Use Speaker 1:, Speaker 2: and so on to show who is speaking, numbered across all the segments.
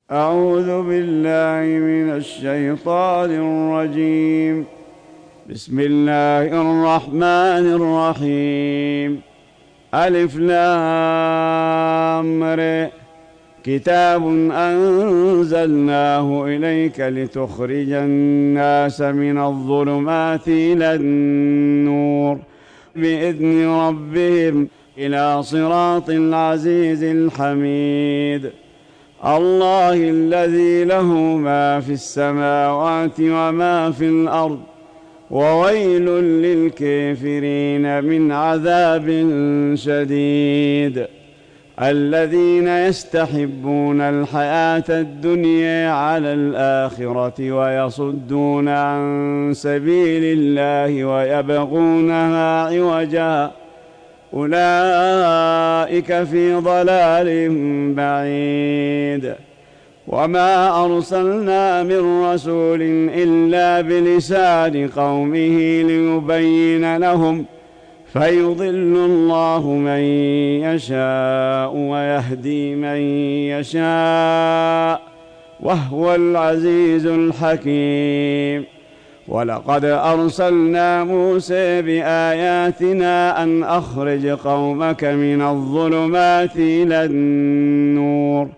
Speaker 1: أعوذ بالله من الشيطان الرجيم. بسم الله الرحمن الرحيم. ألف لام ر. كتاب أنزلناه إليك لتخرج الناس من الظلمات إلى النور بإذن ربهم إلى صراط العزيز الحميد. الله الذي له ما في السماوات وما في الأرض، وويل للكافرين من عذاب شديد. الذين يستحبون الحياة الدنيا على الآخرة ويصدون عن سبيل الله ويبغونها عوجا، أولئك في ضلال بعيد. وما أرسلنا من رسول إلا بلسان قومه ليبين لهم، فيضل الله من يشاء ويهدي من يشاء، وهو العزيز الحكيم. ولقد أرسلنا موسى بآياتنا أن أخرج قومك من الظلمات إلى النور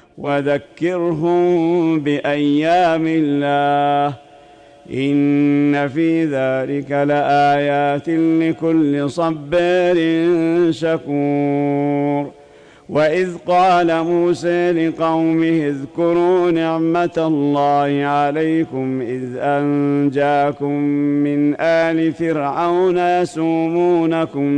Speaker 1: وذكرهم بأيام الله، إن في ذلك لآيات لكل صبار شكور. وإذ قال موسى لقومه اذكروا نعمة الله عليكم إذ أنجاكم من آل فرعون يسومونكم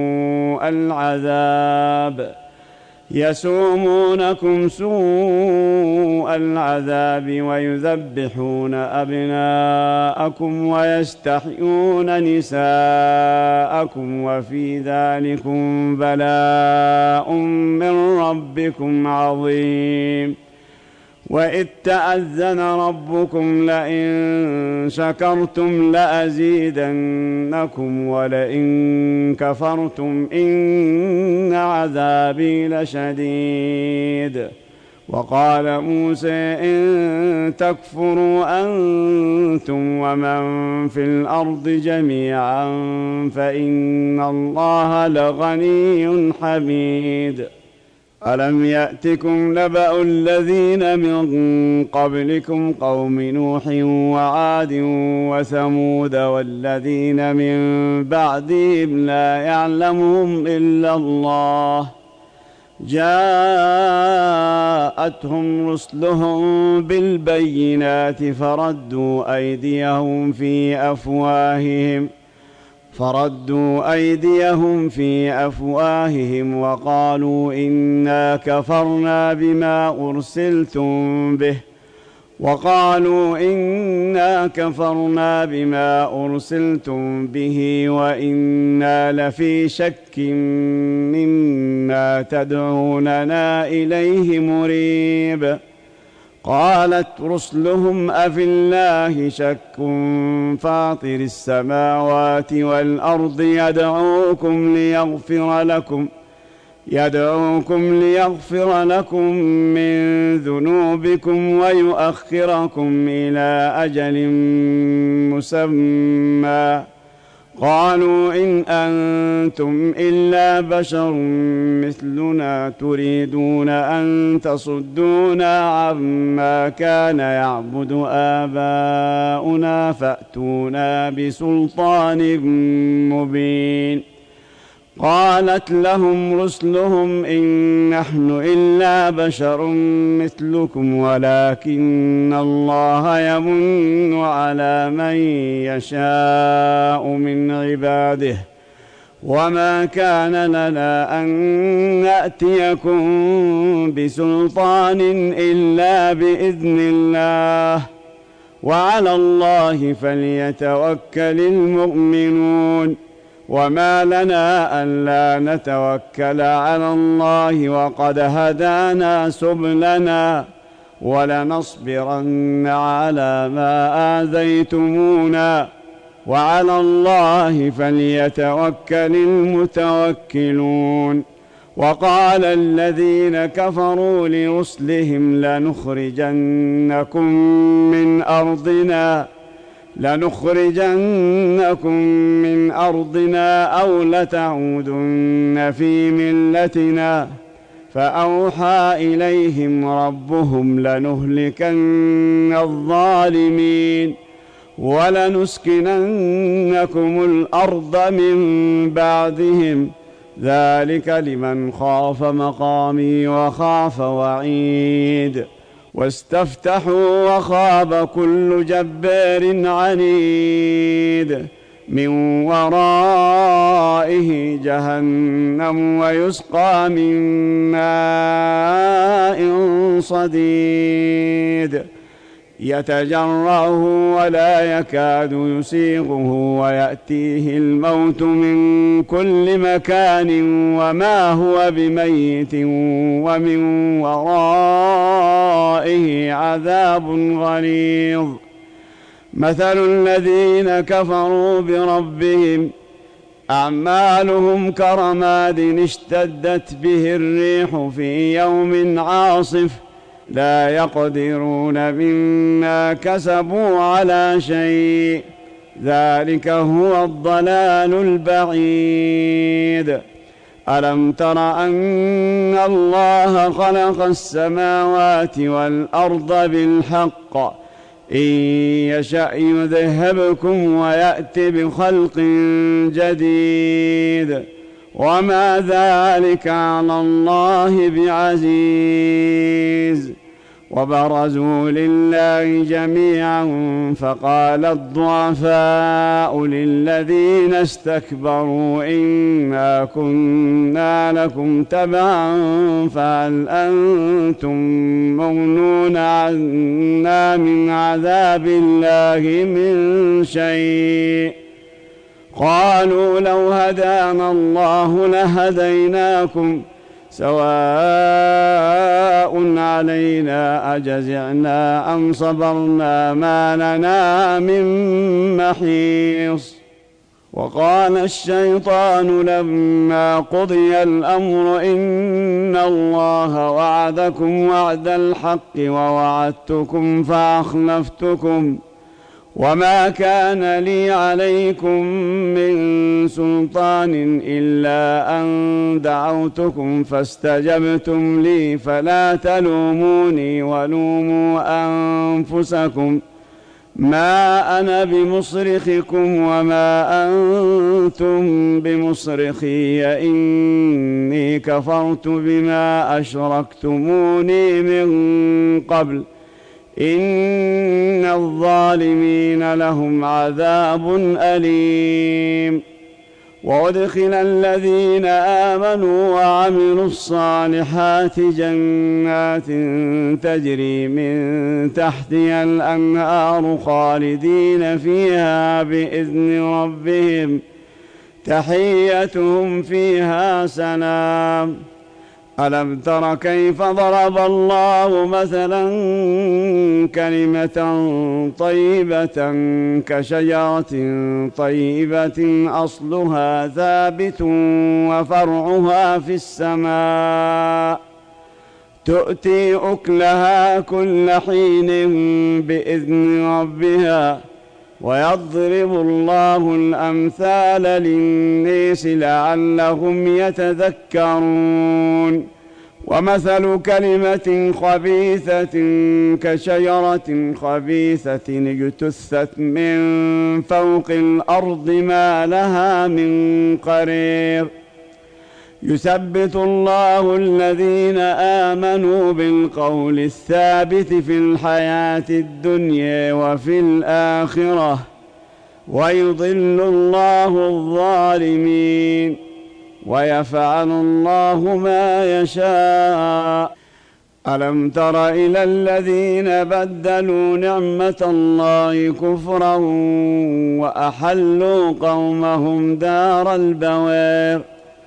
Speaker 1: سوء العذاب ويذبحون أبناءكم ويستحيون نساءكم، وفي ذلكم بلاء من ربكم عظيم. وإذ تأذن ربكم لئن شكرتم لأزيدنكم ولئن كفرتم إن عذابي لشديد. وقال موسى إن تكفروا أنتم ومن في الأرض جميعا فإن الله لغني حميد. ألم يأتكم نبأ الذين من قبلكم قوم نوح وعاد وثمود والذين من بعدهم لا يعلمهم إلا الله، جاءتهم رسلهم بالبينات فردوا أيديهم في أفواههم وقالوا إنا كفرنا بما أرسلتم به وإنا لفي شك مما تدعوننا إليه مريب. قالت رسلهم أفي الله شك فاطر السماوات والأرض يدعوكم ليغفر لكم من ذنوبكم ويؤخركم إلى أجل مسمى. قالوا إن أنتم إلا بشر مثلنا تريدون أن تصدونا عما كان يعبد آباؤنا فأتونا بسلطان مبين. قالت لهم رسلهم إن نحن إلا بشر مثلكم ولكن الله يمن على من يشاء من عباده، وما كان لنا أن نأتيكم بسلطان إلا بإذن الله، وعلى الله فليتوكل المؤمنون. وما لنا ألا نتوكل على الله وقد هدانا سبلنا ولنصبرن على ما آذيتمونا وعلى الله فليتوكل المتوكلون. وقال الذين كفروا لرسلهم لنخرجنكم من أرضنا أو لتعودن في ملتنا فأوحى إليهم ربهم لنهلكن الظالمين ولنسكننكم الأرض من بعدهم ذلك لمن خاف مقامي وخاف وعيد واستفتحوا وخاب كل جبار عنيد من ورائه جهنم ويسقى من ماء صديد يتجرعه ولا يكاد يسيغه ويأتيه الموت من كل مكان وما هو بميت ومن ورائه عذاب غليظ مثل الذين كفروا بربهم أعمالهم كرماد اشتدت به الريح في يوم عاصف لا يقدرون مما كسبوا على شيء ذلك هو الضلال البعيد ألم تر أن الله خلق السماوات والأرض بالحق إن يشأ يذهبكم ويأت بخلق جديد وما ذلك على الله بعزيز وبرزوا لله جميعا فقال الضعفاء للذين استكبروا إنا كنا لكم تبعا فهل أنتم مغنون عنا من عذاب الله من شيء قالوا لو هدانا الله لهديناكم سواء علينا أجزعنا أم صبرنا ما لنا من محيص وقال الشيطان لما قضي الأمر إن الله وعدكم وعد الحق ووعدتكم فأخلفتكم وما كان لي عليكم من سلطان إلا أن دعوتكم فاستجبتم لي فلا تلوموني ولوموا أنفسكم ما أنا بمصرخكم وما أنتم بمصرخي إني كفرت بما أشركتموني من قبل إن الظالمين لهم عذاب أليم وأدخل الذين آمنوا وعملوا الصالحات جنات تجري من تحتها الأنهار خالدين فيها بإذن ربهم تحيتهم فيها سلام ألم تر كيف ضرب الله مثلا كلمة طيبة كشجرة طيبة أصلها ثابت وفرعها في السماء تؤتي أكلها كل حين بإذن ربها ويضرب الله الأمثال للناس لعلهم يتذكرون ومثل كلمة خبيثة كشجرة خبيثة اجتثت من فوق الأرض ما لها من قرير يثبت الله الذين آمنوا بالقول الثابت في الحياة الدنيا وفي الآخرة ويضل الله الظالمين ويفعل الله ما يشاء ألم تر إلى الذين بدلوا نعمة الله كفرا وأحلوا قومهم دار البوار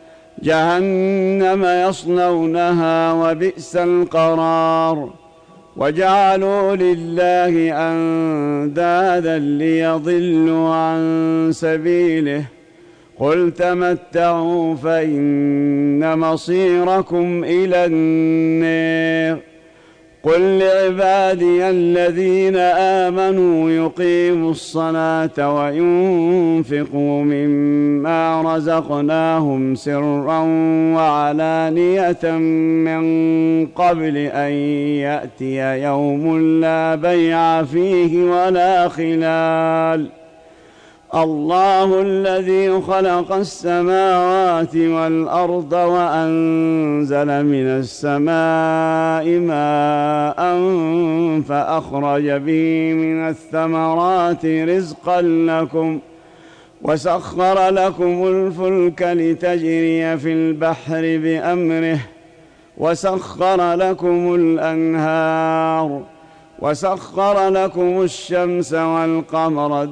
Speaker 1: جهنم يصلونها وبئس القرار وجعلوا لله أندادا ليضلوا عن سبيله قل تمتعوا فإن مصيركم إلى النار. قل لعبادي الذين آمنوا يقيموا الصلاة وينفقوا مما رزقناهم سرا وعلانية من قبل أن يأتي يوم لا بيع فيه ولا خلال. الله الذي خلق السماوات والأرض وأنزل من السماء ماء فأخرج به من الثمرات رزقا لكم وسخر لكم الفلك لتجري في البحر بأمره وسخر لكم الأنهار وسخر لكم الشمس والقمر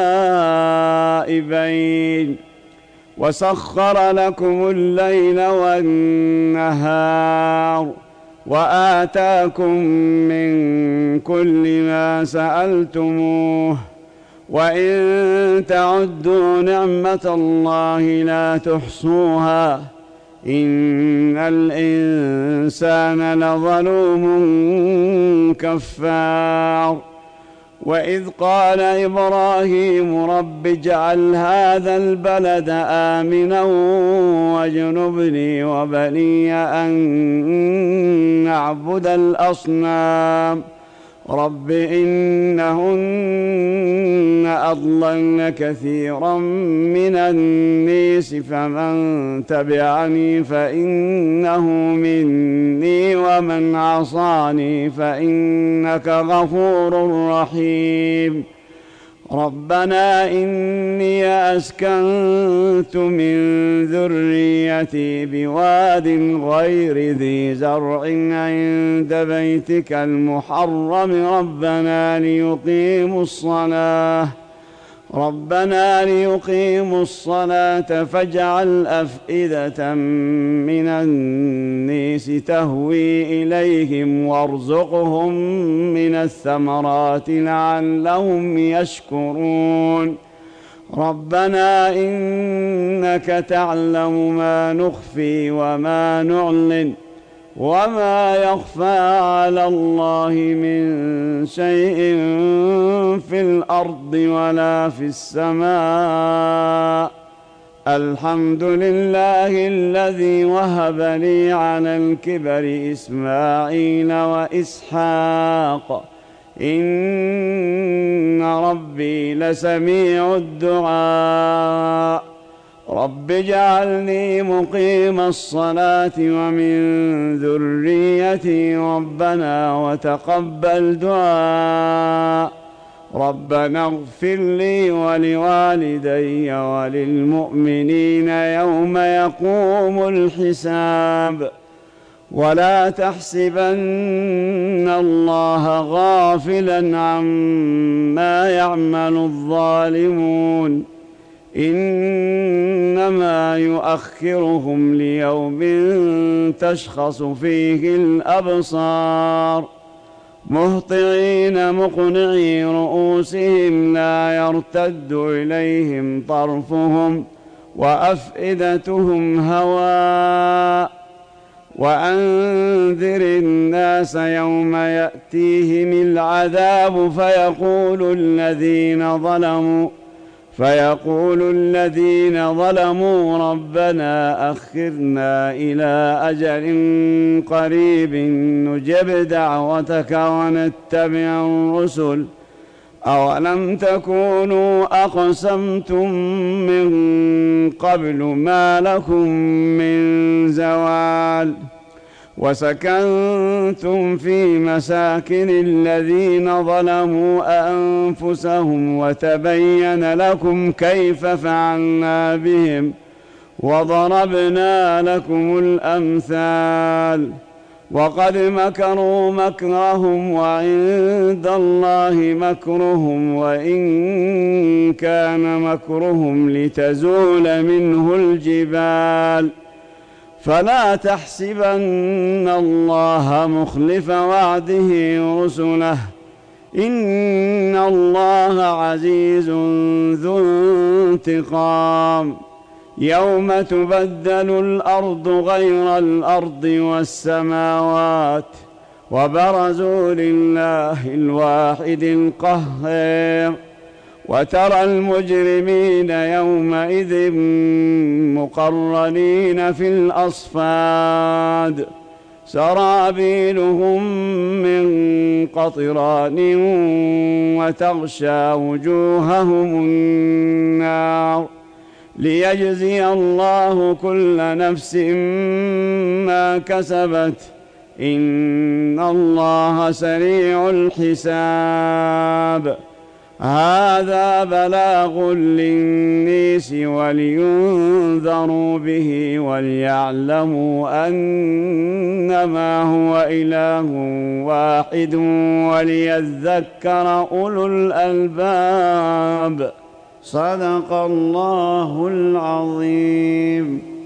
Speaker 1: دائبين وسخر لكم الليل والنهار وآتاكم من كل ما سألتموه وإن تعدوا نعمة الله لا تحصوها إن الإنسان لظلوم كفار. وإذ قال إبراهيم رب اجعل هذا البلد آمنا واجنبني وبني أن نعبد الأصنام رب إنهن أضللن كثيرا من الناس فمن تبعني فإنه مني ومن عصاني فإنك غفور رحيم. ربنا إني أسكنت من ذريتي بواد غير ذي زرع عند بيتك المحرم ربنا ليقيموا الصلاة فاجعل أفئدة من الناس تهوي إليهم وارزقهم من الثمرات لعلهم يشكرون. ربنا إنك تعلم ما نخفي وما نعلن وما يخفى على الله من شيء في الأرض ولا في السماء. الحمد لله الذي وهب لي على الكبر إسماعيل وإسحاق إن ربي لسميع الدعاء. رب اجعلني مقيم الصلاة ومن ذريتي ربنا وتقبل دعاء. ربنا اغفر لي ولوالدي وللمؤمنين يوم يقوم الحساب. ولا تحسبن الله غافلا عما يعمل الظالمون إنما يؤخرهم ليوم تشخص فيه الأبصار مهطعين مقنعي رؤوسهم لا يرتد إليهم طرفهم وأفئدتهم هواء. وأنذر الناس يوم يأتيهم العذاب فيقول الذين ظلموا ربنا أخرنا إلى أجل قريب نجب دعوتك ونتبع الرسل أولم تكونوا أقسمتم من قبل ما لكم من زوال. وسكنتم في مساكن الذين ظلموا أنفسهم وتبين لكم كيف فعلنا بهم وضربنا لكم الأمثال. وقد مكروا مكرهم وعند الله مكرهم وإن كان مكرهم لتزول منه الجبال. فلا تحسبن الله مخلف وعده رسله إن الله عزيز ذو انتقام. يوم تبدل الأرض غير الأرض والسماوات وبرزوا لله الواحد القهار وترى المجرمين يومئذ مقرنين في الأصفاد سرابيلهم من قطران وتغشى وجوههم النار ليجزي الله كل نفس ما كسبت إن الله سريع الحساب هذا بلاغ للناس ولينذروا به وليعلموا أنما هو إله واحد وليذكر أولو الألباب صدق الله العظيم.